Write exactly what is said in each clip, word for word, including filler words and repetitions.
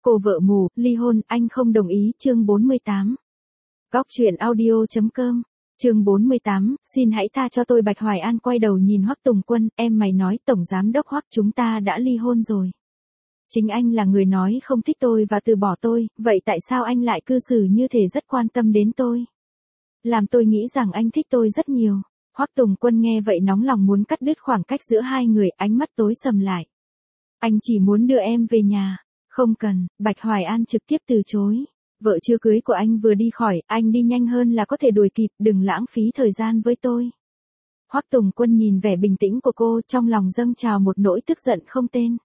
Cô vợ mù, ly hôn, anh không đồng ý, chương bốn mươi tám. Góc truyện audio.com, chương bốn mươi tám, xin hãy tha cho tôi. Bạch Hoài An quay đầu nhìn Hoắc Tùng Quân, em mày nói tổng giám đốc Hoắc chúng ta đã ly hôn rồi. Chính anh là người nói không thích tôi và từ bỏ tôi, vậy tại sao anh lại cư xử như thể rất quan tâm đến tôi? Làm tôi nghĩ rằng anh thích tôi rất nhiều. Hoắc Tùng Quân nghe vậy nóng lòng muốn cắt đứt khoảng cách giữa hai người, ánh mắt tối sầm lại. Anh chỉ muốn đưa em về nhà. Không cần, Bạch Hoài An trực tiếp từ chối. Vợ chưa cưới của anh vừa đi khỏi, anh đi nhanh hơn là có thể đuổi kịp, đừng lãng phí thời gian với tôi. Hoắc Tùng Quân nhìn vẻ bình tĩnh của cô, trong lòng dâng trào một nỗi tức giận không tên.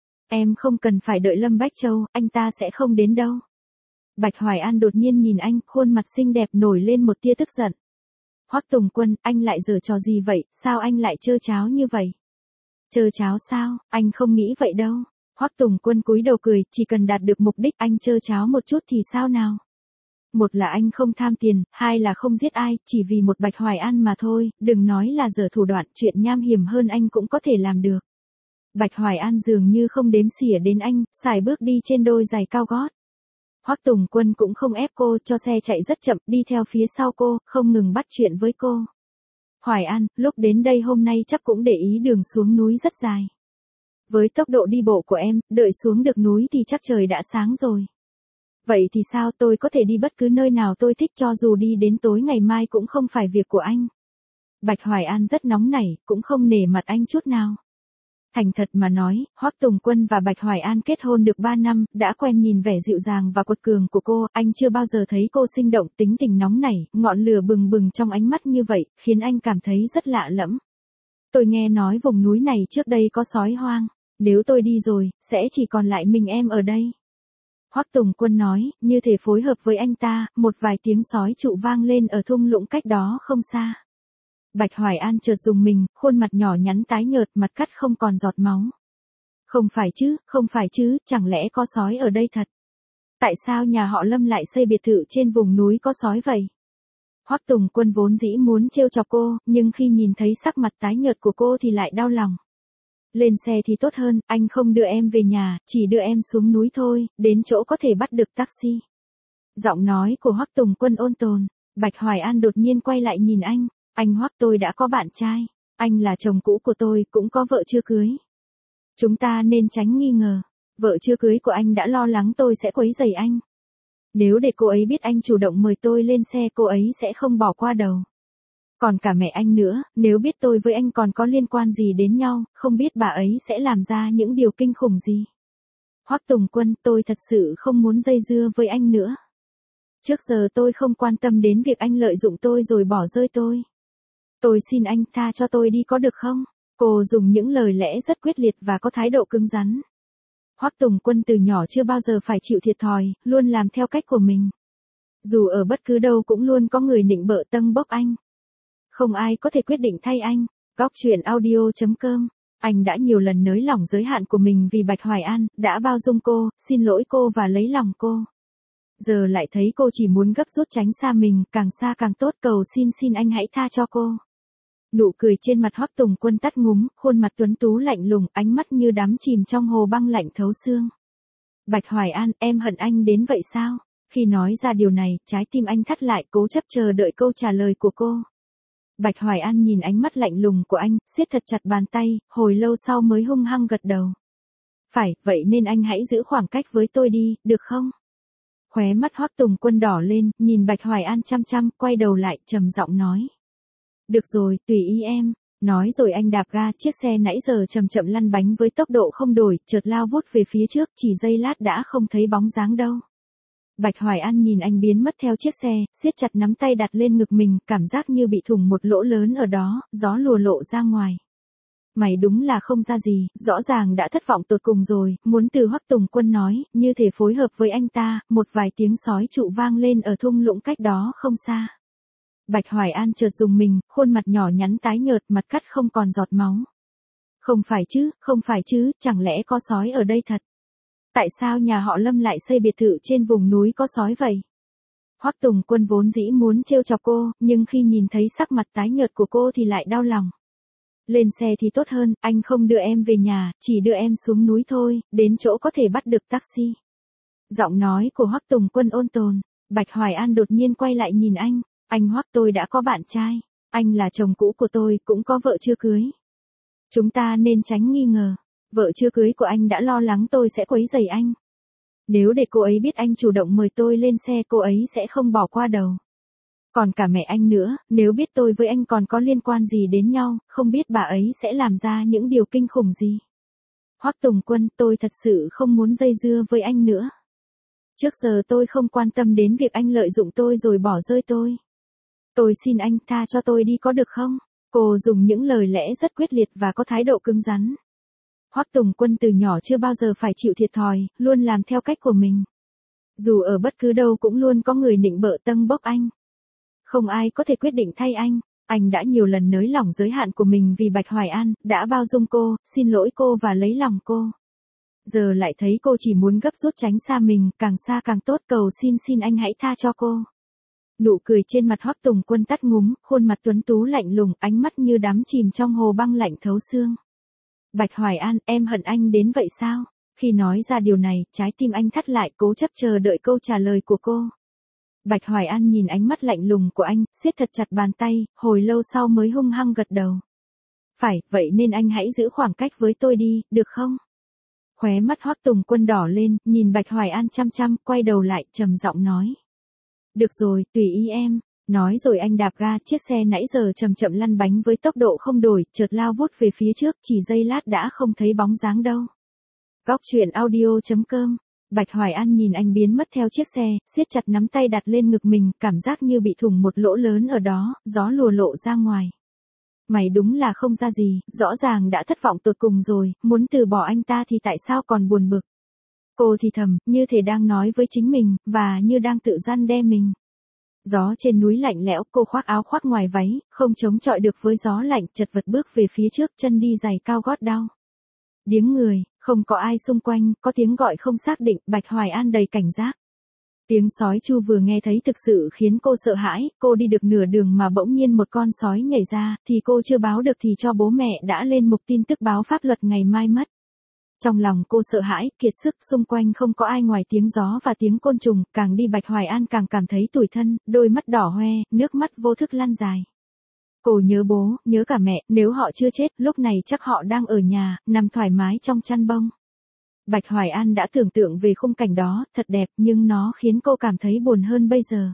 Em không cần phải đợi Lâm Bách Châu, anh ta sẽ không đến đâu. Bạch Hoài An đột nhiên nhìn anh, khuôn mặt xinh đẹp nổi lên một tia tức giận. Hoắc Tùng Quân, anh lại giở trò gì vậy, sao anh lại trơ tráo như vậy? Trơ tráo sao, anh không nghĩ vậy đâu. Hoắc Tùng Quân cúi đầu cười, chỉ cần đạt được mục đích anh trơ tráo một chút thì sao nào? Một là anh không tham tiền, hai là không giết ai, chỉ vì một Bạch Hoài An mà thôi, đừng nói là giở thủ đoạn, chuyện nham hiểm hơn anh cũng có thể làm được. Bạch Hoài An dường như không đếm xỉa đến anh, sải bước đi trên đôi giày cao gót. Hoắc Tùng Quân cũng không ép cô, cho xe chạy rất chậm, đi theo phía sau cô, không ngừng bắt chuyện với cô. Hoài An, lúc đến đây hôm nay chắc cũng để ý đường xuống núi rất dài. Với tốc độ đi bộ của em, đợi xuống được núi thì chắc trời đã sáng rồi. Vậy thì sao, tôi có thể đi bất cứ nơi nào tôi thích, cho dù đi đến tối ngày mai cũng không phải việc của anh. Bạch Hoài An rất nóng nảy, cũng không nể mặt anh chút nào. Thành thật mà nói, Hoắc Tùng Quân và Bạch Hoài An kết hôn được ba năm, đã quen nhìn vẻ dịu dàng và quật cường của cô, anh chưa bao giờ thấy cô sinh động, tính tình nóng nảy, ngọn lửa bừng bừng trong ánh mắt như vậy, khiến anh cảm thấy rất lạ lẫm. Tôi nghe nói vùng núi này trước đây có sói hoang, nếu tôi đi rồi, sẽ chỉ còn lại mình em ở đây. Hoắc Tùng Quân nói, như thể phối hợp với anh ta, một vài tiếng sói trụ vang lên ở thung lũng cách đó không xa. Bạch Hoài An chợt rùng mình, khuôn mặt nhỏ nhắn tái nhợt, mặt cắt không còn giọt máu. Không phải chứ, không phải chứ, chẳng lẽ có sói ở đây thật? Tại sao nhà họ Lâm lại xây biệt thự trên vùng núi có sói vậy? Hoắc Tùng Quân vốn dĩ muốn trêu chọc cô, nhưng khi nhìn thấy sắc mặt tái nhợt của cô thì lại đau lòng. Lên xe thì tốt hơn, anh không đưa em về nhà, chỉ đưa em xuống núi thôi, đến chỗ có thể bắt được taxi. Giọng nói của Hoắc Tùng Quân ôn tồn. Bạch Hoài An đột nhiên quay lại nhìn anh. Anh Hoắc, tôi đã có bạn trai. Anh là chồng cũ của tôi, cũng có vợ chưa cưới. Chúng ta nên tránh nghi ngờ. Vợ chưa cưới của anh đã lo lắng tôi sẽ quấy rầy anh. Nếu để cô ấy biết anh chủ động mời tôi lên xe, cô ấy sẽ không bỏ qua đầu. Còn cả mẹ anh nữa, nếu biết tôi với anh còn có liên quan gì đến nhau, không biết bà ấy sẽ làm ra những điều kinh khủng gì. Hoắc Tùng Quân, tôi thật sự không muốn dây dưa với anh nữa. Trước giờ tôi không quan tâm đến việc anh lợi dụng tôi rồi bỏ rơi tôi. Tôi xin anh tha cho tôi đi có được không? Cô dùng những lời lẽ rất quyết liệt và có thái độ cứng rắn. Hoắc Tùng Quân từ nhỏ chưa bao giờ phải chịu thiệt thòi, luôn làm theo cách của mình. Dù ở bất cứ đâu cũng luôn có người nịnh bợ tâng bốc anh. Không ai có thể quyết định thay anh. Góc truyện audio.com. Anh đã nhiều lần nới lỏng giới hạn của mình vì Bạch Hoài An, đã bao dung cô, xin lỗi cô và lấy lòng cô. Giờ lại thấy cô chỉ muốn gấp rút tránh xa mình, càng xa càng tốt, cầu xin xin anh hãy tha cho cô. Nụ cười trên mặt Hoắc Tùng Quân tắt ngúm, khuôn mặt tuấn tú lạnh lùng, ánh mắt như đắm chìm trong hồ băng lạnh thấu xương. Bạch Hoài An, em hận anh đến vậy sao? Khi nói ra điều này, trái tim anh thắt lại, cố chấp chờ đợi câu trả lời của cô. Bạch Hoài An nhìn ánh mắt lạnh lùng của anh, siết thật chặt bàn tay, hồi lâu sau mới hung hăng gật đầu. Phải, vậy nên anh hãy giữ khoảng cách với tôi đi, được không? Khóe mắt Hoắc Tùng Quân đỏ lên, nhìn Bạch Hoài An chăm chăm, quay đầu lại, trầm giọng nói. Được rồi, tùy ý em. Nói rồi anh đạp ga, chiếc xe nãy giờ chậm chậm lăn bánh với tốc độ không đổi, chợt lao vút về phía trước, chỉ giây lát đã không thấy bóng dáng đâu. Bạch Hoài An nhìn anh biến mất theo chiếc xe, siết chặt nắm tay đặt lên ngực mình, cảm giác như bị thủng một lỗ lớn ở đó, gió lùa lộ ra ngoài. Mày đúng là không ra gì, rõ ràng đã thất vọng tột cùng rồi, muốn từ Hoắc Tùng Quân nói, như thể phối hợp với anh ta, một vài tiếng sói trụ vang lên ở thung lũng cách đó không xa. Bạch Hoài An chợt rùng mình, khuôn mặt nhỏ nhắn tái nhợt, mặt cắt không còn giọt máu. Không phải chứ, không phải chứ, chẳng lẽ có sói ở đây thật? Tại sao nhà họ Lâm lại xây biệt thự trên vùng núi có sói vậy? Hoắc Tùng Quân vốn dĩ muốn trêu chọc cô, nhưng khi nhìn thấy sắc mặt tái nhợt của cô thì lại đau lòng. Lên xe thì tốt hơn, anh không đưa em về nhà, chỉ đưa em xuống núi thôi, đến chỗ có thể bắt được taxi. Giọng nói của Hoắc Tùng Quân ôn tồn. Bạch Hoài An đột nhiên quay lại nhìn anh. Anh Hoắc, tôi đã có bạn trai. Anh là chồng cũ của tôi, cũng có vợ chưa cưới. Chúng ta nên tránh nghi ngờ. Vợ chưa cưới của anh đã lo lắng tôi sẽ quấy rầy anh. Nếu để cô ấy biết anh chủ động mời tôi lên xe, cô ấy sẽ không bỏ qua đầu. Còn cả mẹ anh nữa, nếu biết tôi với anh còn có liên quan gì đến nhau, không biết bà ấy sẽ làm ra những điều kinh khủng gì. Hoắc Tùng Quân, tôi thật sự không muốn dây dưa với anh nữa. Trước giờ tôi không quan tâm đến việc anh lợi dụng tôi rồi bỏ rơi tôi. Tôi xin anh tha cho tôi đi có được không? Cô dùng những lời lẽ rất quyết liệt và có thái độ cứng rắn. Hoắc Tùng Quân từ nhỏ chưa bao giờ phải chịu thiệt thòi, luôn làm theo cách của mình. Dù ở bất cứ đâu cũng luôn có người nịnh bợ tâng bốc anh. Không ai có thể quyết định thay anh. Anh đã nhiều lần nới lỏng giới hạn của mình vì Bạch Hoài An, đã bao dung cô, xin lỗi cô và lấy lòng cô. Giờ lại thấy cô chỉ muốn gấp rút tránh xa mình, càng xa càng tốt, cầu xin xin anh hãy tha cho cô. Nụ cười trên mặt Hoắc Tùng Quân tắt ngúm, khuôn mặt tuấn tú lạnh lùng, ánh mắt như đắm chìm trong hồ băng lạnh thấu xương. Bạch Hoài An, em hận anh đến vậy sao? Khi nói ra điều này, trái tim anh thắt lại, cố chấp chờ đợi câu trả lời của cô. Bạch Hoài An nhìn ánh mắt lạnh lùng của anh, siết thật chặt bàn tay, hồi lâu sau mới hung hăng gật đầu. Phải, vậy nên anh hãy giữ khoảng cách với tôi đi, được không? Khóe mắt Hoắc Tùng Quân đỏ lên, nhìn Bạch Hoài An chăm chăm, quay đầu lại, trầm giọng nói. Được rồi, tùy ý em. Nói rồi anh đạp ga, chiếc xe nãy giờ chậm chậm lăn bánh với tốc độ không đổi, chợt lao vút về phía trước, chỉ giây lát đã không thấy bóng dáng đâu. Góc truyện audio chấm com. Bạch Hoài An nhìn anh biến mất theo chiếc xe, siết chặt nắm tay đặt lên ngực mình, cảm giác như bị thủng một lỗ lớn ở đó, gió lùa lộ ra ngoài. Mày đúng là không ra gì, rõ ràng đã thất vọng tột cùng rồi, muốn từ bỏ anh ta thì tại sao còn buồn bực. Cô thì thầm, như thể đang nói với chính mình, và như đang tự răn đe mình. Gió trên núi lạnh lẽo, cô khoác áo khoác ngoài váy, không chống chọi được với gió lạnh, chật vật bước về phía trước, chân đi giày cao gót đau. Điếng người, không có ai xung quanh, có tiếng gọi không xác định, Bạch Hoài An đầy cảnh giác. Tiếng sói chu vừa nghe thấy thực sự khiến cô sợ hãi, cô đi được nửa đường mà bỗng nhiên một con sói nhảy ra, thì cô chưa báo được thì cho bố mẹ đã lên mục tin tức báo pháp luật ngày mai mất. Trong lòng cô sợ hãi, kiệt sức, xung quanh không có ai ngoài tiếng gió và tiếng côn trùng, càng đi Bạch Hoài An càng cảm thấy tủi thân, đôi mắt đỏ hoe, nước mắt vô thức lăn dài. Cô nhớ bố, nhớ cả mẹ, nếu họ chưa chết, lúc này chắc họ đang ở nhà, nằm thoải mái trong chăn bông. Bạch Hoài An đã tưởng tượng về khung cảnh đó, thật đẹp, nhưng nó khiến cô cảm thấy buồn hơn bây giờ.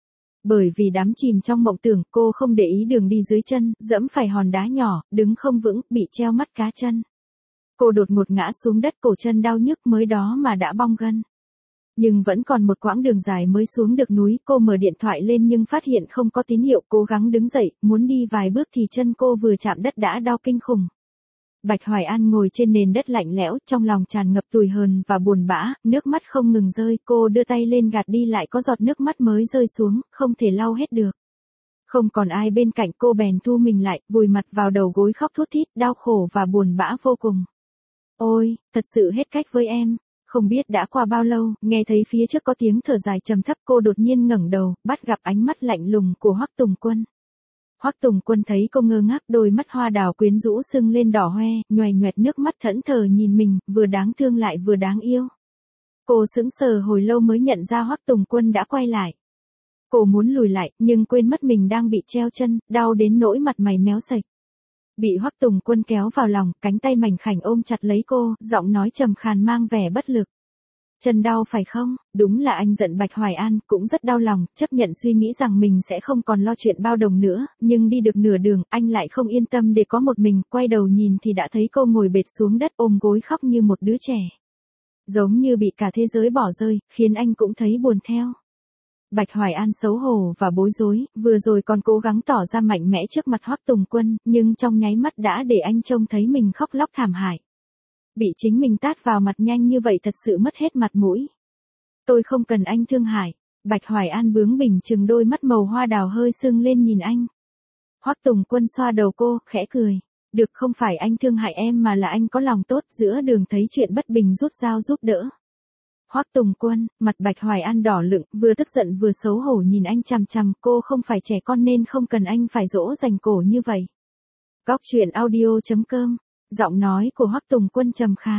Bởi vì đắm chìm trong mộng tưởng, cô không để ý đường đi dưới chân, dẫm phải hòn đá nhỏ, đứng không vững, bị treo mắt cá chân. Cô đột ngột ngã xuống đất, cổ chân đau nhức mới đó mà đã bong gân. Nhưng vẫn còn một quãng đường dài mới xuống được núi, cô mở điện thoại lên nhưng phát hiện không có tín hiệu, cố gắng đứng dậy, muốn đi vài bước thì chân cô vừa chạm đất đã đau kinh khủng. Bạch Hoài An ngồi trên nền đất lạnh lẽo, trong lòng tràn ngập tủi hờn và buồn bã, nước mắt không ngừng rơi, cô đưa tay lên gạt đi lại có giọt nước mắt mới rơi xuống, không thể lau hết được. Không còn ai bên cạnh, cô bèn thu mình lại, vùi mặt vào đầu gối khóc thút thít, đau khổ và buồn bã vô cùng. Ôi, thật sự hết cách với em. Không biết đã qua bao lâu, nghe thấy phía trước có tiếng thở dài trầm thấp, cô đột nhiên ngẩng đầu, bắt gặp ánh mắt lạnh lùng của Hoắc Tùng Quân. Hoắc Tùng Quân thấy cô ngơ ngác, đôi mắt hoa đào quyến rũ sưng lên đỏ hoe, nhoài nhoẹt nước mắt thẫn thờ nhìn mình, vừa đáng thương lại vừa đáng yêu. Cô sững sờ hồi lâu mới nhận ra Hoắc Tùng Quân đã quay lại. Cô muốn lùi lại, nhưng quên mất mình đang bị treo chân, đau đến nỗi mặt mày méo sạch. Bị Hoắc Tùng Quân kéo vào lòng, cánh tay mảnh khảnh ôm chặt lấy cô, giọng nói trầm khàn mang vẻ bất lực. Chân đau phải không? Đúng là anh giận Bạch Hoài An, cũng rất đau lòng, chấp nhận suy nghĩ rằng mình sẽ không còn lo chuyện bao đồng nữa, nhưng đi được nửa đường, anh lại không yên tâm để có một mình, quay đầu nhìn thì đã thấy cô ngồi bệt xuống đất ôm gối khóc như một đứa trẻ. Giống như bị cả thế giới bỏ rơi, khiến anh cũng thấy buồn theo. Bạch Hoài An xấu hổ và bối rối, vừa rồi còn cố gắng tỏ ra mạnh mẽ trước mặt Hoắc Tùng Quân, nhưng trong nháy mắt đã để anh trông thấy mình khóc lóc thảm hại. Bị chính mình tát vào mặt nhanh như vậy thật sự mất hết mặt mũi. Tôi không cần anh thương hại. Bạch Hoài An bướng bỉnh chừng đôi mắt màu hoa đào hơi sưng lên nhìn anh. Hoắc Tùng Quân xoa đầu cô, khẽ cười. Được, không phải anh thương hại em mà là anh có lòng tốt, giữa đường thấy chuyện bất bình rút dao giúp đỡ. Hoắc Tùng Quân, mặt Bạch Hoài An đỏ lựng, vừa tức giận vừa xấu hổ nhìn anh chằm chằm, cô không phải trẻ con nên không cần anh phải dỗ dành cổ như vậy. Góc truyện audio chấm com, giọng nói của Hoắc Tùng Quân trầm khàn.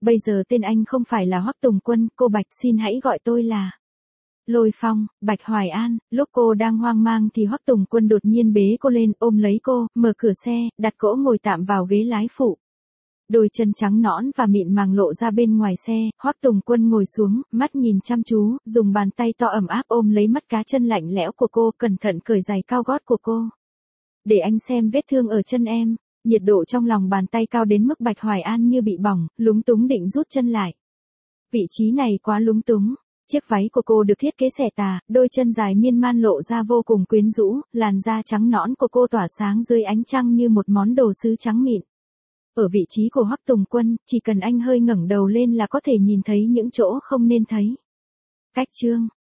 Bây giờ tên anh không phải là Hoắc Tùng Quân, cô Bạch xin hãy gọi tôi là Lôi Phong. Bạch Hoài An, lúc cô đang hoang mang thì Hoắc Tùng Quân đột nhiên bế cô lên, ôm lấy cô, mở cửa xe, đặt cỗ ngồi tạm vào ghế lái phụ. Đôi chân trắng nõn và mịn màng lộ ra bên ngoài xe, Hoắc Tùng Quân ngồi xuống, mắt nhìn chăm chú, dùng bàn tay to ẩm áp ôm lấy mắt cá chân lạnh lẽo của cô, cẩn thận cởi giày cao gót của cô. Để anh xem vết thương ở chân em. Nhiệt độ trong lòng bàn tay cao đến mức Bạch Hoài An như bị bỏng, lúng túng định rút chân lại. Vị trí này quá lúng túng. Chiếc váy của cô được thiết kế xẻ tà, đôi chân dài miên man lộ ra vô cùng quyến rũ, làn da trắng nõn của cô tỏa sáng dưới ánh trăng như một món đồ sứ trắng mịn. Ở vị trí của Hoắc Tùng Quân, chỉ cần anh hơi ngẩng đầu lên là có thể nhìn thấy những chỗ không nên thấy. Cách chương